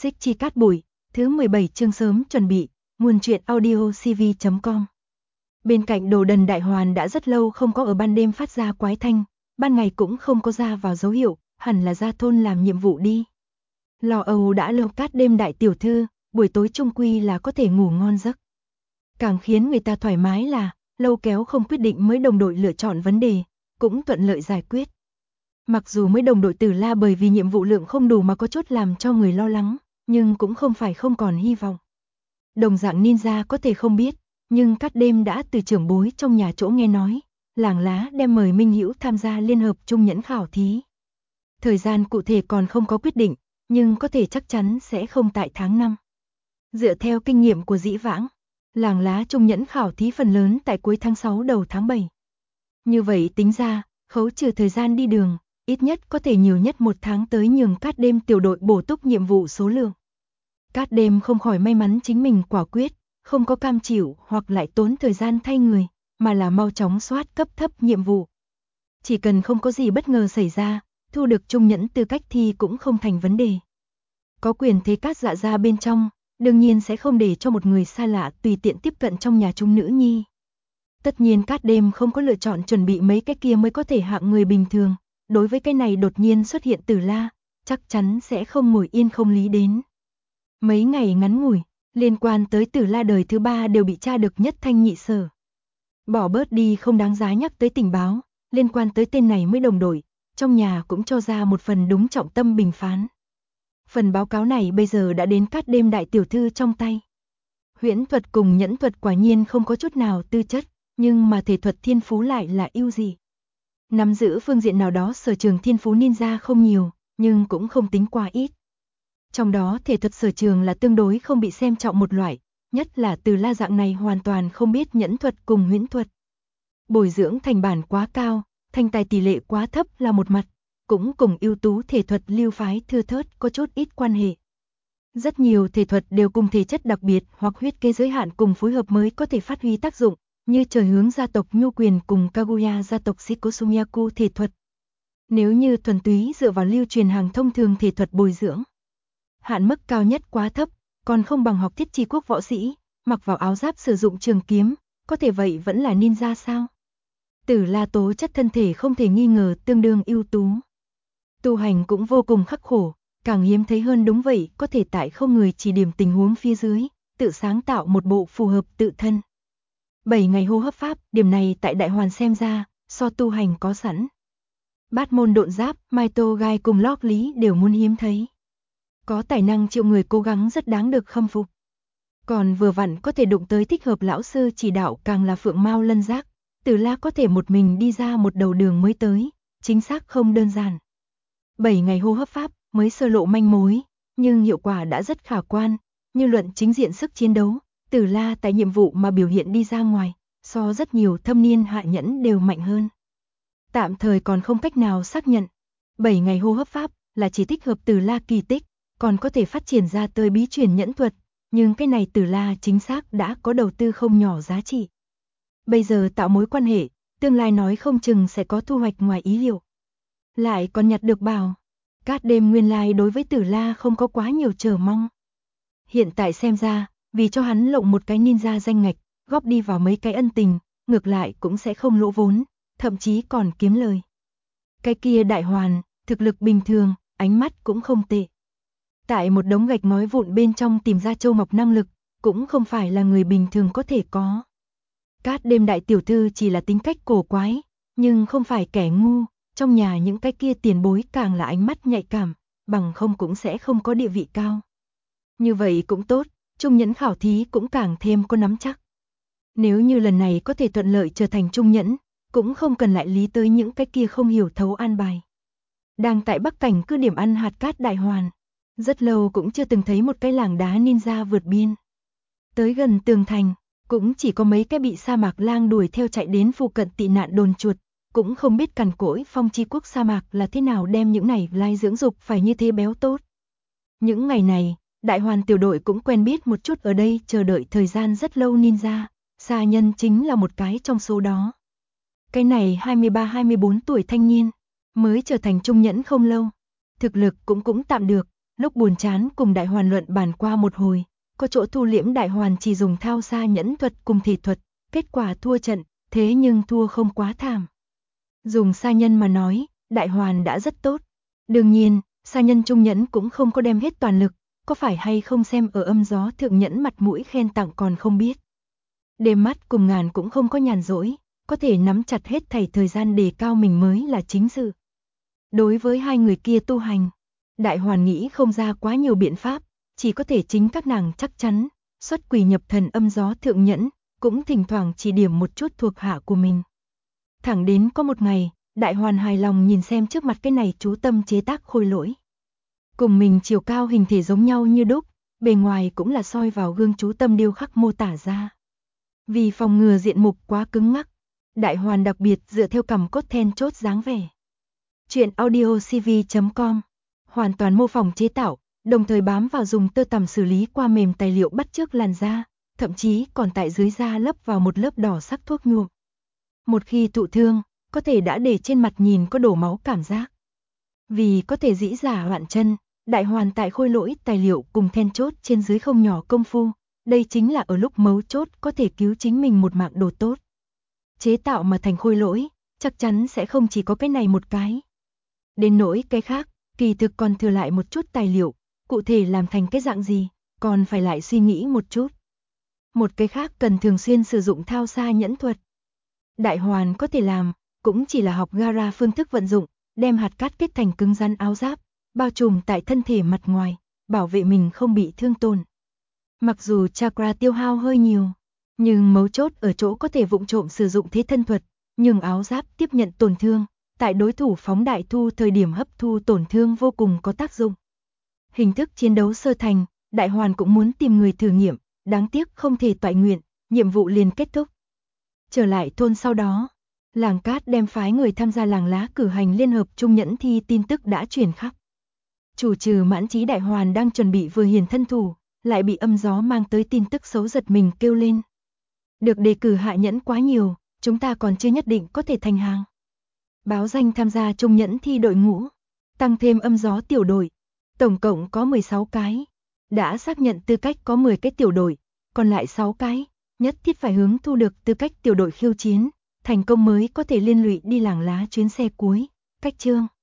Xích Chi Cát Bụi, thứ 17 chương sớm chuẩn bị, nguồn truyện audio cv.com. Bên cạnh Đồ Đần Đại Hoàn đã rất lâu không có ở ban đêm phát ra quái thanh, ban ngày cũng không có ra vào dấu hiệu, hẳn là ra thôn làm nhiệm vụ đi. Lo âu đã lâu Cát đêm đại tiểu thư, buổi tối chung quy là có thể ngủ ngon giấc. Càng khiến người ta thoải mái là, lâu kéo không quyết định mới đồng đội lựa chọn vấn đề, cũng thuận lợi giải quyết. Mặc dù mới đồng đội Tử La bởi vì nhiệm vụ lượng không đủ mà có chút làm cho người lo lắng, nhưng cũng không phải không còn hy vọng. Đồng dạng ninja có thể không biết, nhưng Cát đêm đã từ trưởng bối trong nhà chỗ nghe nói, làng lá đem mời Minh Hữu tham gia liên hợp trung nhẫn khảo thí. Thời gian cụ thể còn không có quyết định, nhưng có thể chắc chắn sẽ không tại tháng 5. Dựa theo kinh nghiệm của dĩ vãng, làng lá trung nhẫn khảo thí phần lớn tại cuối tháng 6 đầu tháng 7. Như vậy tính ra, khấu trừ thời gian đi đường, ít nhất có thể nhiều nhất 1 tháng tới nhường Cát đêm tiểu đội bổ túc nhiệm vụ số lượng. Cát đêm không khỏi may mắn chính mình quả quyết, không có cam chịu hoặc lại tốn thời gian thay người, mà là mau chóng soát cấp thấp nhiệm vụ. Chỉ cần không có gì bất ngờ xảy ra, thu được trung nhẫn tư cách thi cũng không thành vấn đề. Có quyền thế Cát Dạ gia bên trong, đương nhiên sẽ không để cho một người xa lạ tùy tiện tiếp cận trong nhà chúng nữ nhi. Tất nhiên Cát đêm không có lựa chọn chuẩn bị mấy cái kia mới có thể hạng người bình thường, đối với cái này đột nhiên xuất hiện Tử La, chắc chắn sẽ không ngồi yên không lý đến. Mấy ngày ngắn ngủi, liên quan tới Tử La đời thứ 3 đều bị tra được nhất thanh nhị sở. Bỏ bớt đi không đáng giá nhắc tới tình báo, liên quan tới tên này mới đồng đội, trong nhà cũng cho ra một phần đúng trọng tâm bình phán. Phần báo cáo này bây giờ đã đến Cát đêm đại tiểu thư trong tay. Huyễn thuật cùng nhẫn thuật quả nhiên không có chút nào tư chất, nhưng mà thể thuật thiên phú lại là ưu gì. Nắm giữ phương diện nào đó sở trường thiên phú ninja không nhiều, nhưng cũng không tính quá ít. Trong đó thể thuật sở trường là tương đối không bị xem trọng một loại, nhất là Từ La dạng này hoàn toàn không biết nhẫn thuật cùng huyễn thuật. Bồi dưỡng thành bản quá cao, thành tài tỷ lệ quá thấp là một mặt, cũng cùng ưu tú thể thuật lưu phái thưa thớt có chút ít quan hệ. Rất nhiều thể thuật đều cùng thể chất đặc biệt hoặc huyết kế giới hạn cùng phối hợp mới có thể phát huy tác dụng, như trời hướng gia tộc Nhu Quyền cùng Kaguya gia tộc Shikosumiyaku thể thuật. Nếu như thuần túy dựa vào lưu truyền hàng thông thường thể thuật bồi dưỡng, hạn mức cao nhất quá thấp, còn không bằng học thiết chi quốc võ sĩ, mặc vào áo giáp sử dụng trường kiếm, có thể vậy vẫn là ninja sao? Tử La tố chất thân thể không thể nghi ngờ tương đương ưu tú. Tu hành cũng vô cùng khắc khổ, càng hiếm thấy hơn đúng vậy, có thể tại không người chỉ điểm tình huống phía dưới, tự sáng tạo một bộ phù hợp tự thân. 7 ngày hô hấp pháp, điểm này tại Đại Hoàn xem ra, so tu hành có sẵn. Bát môn độn giáp, Mai Tô Gai cùng Lóc Lý đều muốn hiếm thấy. Có tài năng triệu người cố gắng rất đáng được khâm phục. Còn vừa vặn có thể đụng tới thích hợp lão sư chỉ đạo càng là phượng mao lân giác, Tử La có thể một mình đi ra một đầu đường mới tới, chính xác không đơn giản. 7 ngày hô hấp pháp mới sơ lộ manh mối, nhưng hiệu quả đã rất khả quan, như luận chính diện sức chiến đấu, Tử La tại nhiệm vụ mà biểu hiện đi ra ngoài, so rất nhiều thâm niên hạ nhẫn đều mạnh hơn. Tạm thời còn không cách nào xác nhận, 7 ngày hô hấp pháp là chỉ thích hợp Tử La kỳ tích, còn có thể phát triển ra tới bí truyền nhẫn thuật, nhưng cái này Tử La chính xác đã có đầu tư không nhỏ giá trị. Bây giờ tạo mối quan hệ, tương lai nói không chừng sẽ có thu hoạch ngoài ý liệu. Lại còn nhặt được bảo, Cát đêm nguyên lai đối với Tử La không có quá nhiều chờ mong. Hiện tại xem ra, vì cho hắn lộng một cái ninja danh ngạch, góp đi vào mấy cái ân tình, ngược lại cũng sẽ không lỗ vốn, thậm chí còn kiếm lời. Cái kia Đại Hoàn, thực lực bình thường, ánh mắt cũng không tệ. Tại một đống gạch ngói vụn bên trong tìm ra châu ngọc năng lực, cũng không phải là người bình thường có thể có. Cát đêm đại tiểu thư chỉ là tính cách cổ quái, nhưng không phải kẻ ngu, trong nhà những cái kia tiền bối càng là ánh mắt nhạy cảm, bằng không cũng sẽ không có địa vị cao. Như vậy cũng tốt, trung nhẫn khảo thí cũng càng thêm có nắm chắc. Nếu như lần này có thể thuận lợi trở thành trung nhẫn, cũng không cần lại lý tới những cái kia không hiểu thấu an bài. Đang tại Bắc Cảnh cứ điểm ăn hạt cát Đại Hoàn, rất lâu cũng chưa từng thấy một cái làng đá ninja vượt biên. Tới gần tường thành, cũng chỉ có mấy cái bị sa mạc lang đuổi theo chạy đến phụ cận tị nạn đồn chuột, cũng không biết cằn cỗi phong chi quốc sa mạc là thế nào đem những này lai dưỡng dục phải như thế béo tốt. Những ngày này, Đại Hoàn tiểu đội cũng quen biết một chút ở đây chờ đợi thời gian rất lâu ninja, Sa Nhân chính là một cái trong số đó. Cái này 23-24 tuổi thanh niên, mới trở thành trung nhẫn không lâu, thực lực cũng tạm được, Lúc buồn chán cùng Đại Hoàn luận bàn qua một hồi, có chỗ thu liễm Đại Hoàn chỉ dùng thao xa nhẫn thuật cùng thể thuật, kết quả thua trận, thế nhưng thua không quá thảm. Dùng sa nhân mà nói, Đại Hoàn đã rất tốt. Đương nhiên, sa nhân trung nhẫn cũng không có đem hết toàn lực, có phải hay không xem ở âm gió thượng nhẫn mặt mũi khen tặng còn không biết. Đêm mắt cùng Ngàn cũng không có nhàn rỗi, có thể nắm chặt hết thảy thời gian đề cao mình mới là chính sự. Đối với hai người kia tu hành, Đại Hoàn nghĩ không ra quá nhiều biện pháp, chỉ có thể chính các nàng chắc chắn, xuất quỷ nhập thần âm gió thượng nhẫn, cũng thỉnh thoảng chỉ điểm một chút thuộc hạ của mình. Thẳng đến có một ngày, Đại Hoàn hài lòng nhìn xem trước mặt cái này chú tâm chế tác khôi lỗi. Cùng mình chiều cao hình thể giống nhau như đúc, bề ngoài cũng là soi vào gương chú tâm điêu khắc mô tả ra. Vì phòng ngừa diện mục quá cứng ngắc, Đại Hoàn đặc biệt dựa theo cằm cốt then chốt dáng vẻ. Chuyện audiocv.com hoàn toàn mô phỏng chế tạo, đồng thời bám vào dùng tơ tằm xử lý qua mềm tài liệu bắt chước làn da, thậm chí còn tại dưới da lấp vào một lớp đỏ sắc thuốc nhuộm. Một khi thụ thương, có thể đã để trên mặt nhìn có đổ máu cảm giác. Vì có thể dĩ giả hoạn chân, Đại Hoàn tại khôi lỗi tài liệu cùng then chốt trên dưới không nhỏ công phu, đây chính là ở lúc mấu chốt có thể cứu chính mình một mạng đồ tốt. Chế tạo mà thành khôi lỗi, chắc chắn sẽ không chỉ có cái này một cái. Đến nỗi cái khác, kỳ thực còn thừa lại một chút tài liệu, cụ thể làm thành cái dạng gì, còn phải lại suy nghĩ một chút. Một cái khác cần thường xuyên sử dụng thao xa nhẫn thuật. Đại Hoàn có thể làm, cũng chỉ là học Gara phương thức vận dụng, đem hạt cát kết thành cứng rắn áo giáp, bao trùm tại thân thể mặt ngoài, bảo vệ mình không bị thương tổn. Mặc dù chakra tiêu hao hơi nhiều, nhưng mấu chốt ở chỗ có thể vụng trộm sử dụng thế thân thuật, nhưng áo giáp tiếp nhận tổn thương, tại đối thủ phóng đại thu thời điểm hấp thu tổn thương vô cùng có tác dụng. Hình thức chiến đấu sơ thành, Đại Hoàn cũng muốn tìm người thử nghiệm, đáng tiếc không thể toại nguyện, nhiệm vụ liền kết thúc. Trở lại thôn sau đó, Làng Cát đem phái người tham gia làng lá cử hành liên hợp trung nhẫn thi tin tức đã truyền khắp. Chủ trừ Mãn Chí Đại Hoàn đang chuẩn bị vừa hiền thân thủ, lại bị âm gió mang tới tin tức xấu giật mình kêu lên. Được đề cử hạ nhẫn quá nhiều, chúng ta còn chưa nhất định có thể thành hàng. Báo danh tham gia trung nhẫn thi đội ngũ, tăng thêm âm gió tiểu đội, tổng cộng có 16 cái. Đã xác nhận tư cách có 10 cái tiểu đội, còn lại 6 cái, nhất thiết phải hướng thu được tư cách tiểu đội khiêu chiến, thành công mới có thể liên lụy đi làng lá chuyến xe cuối. Cách chương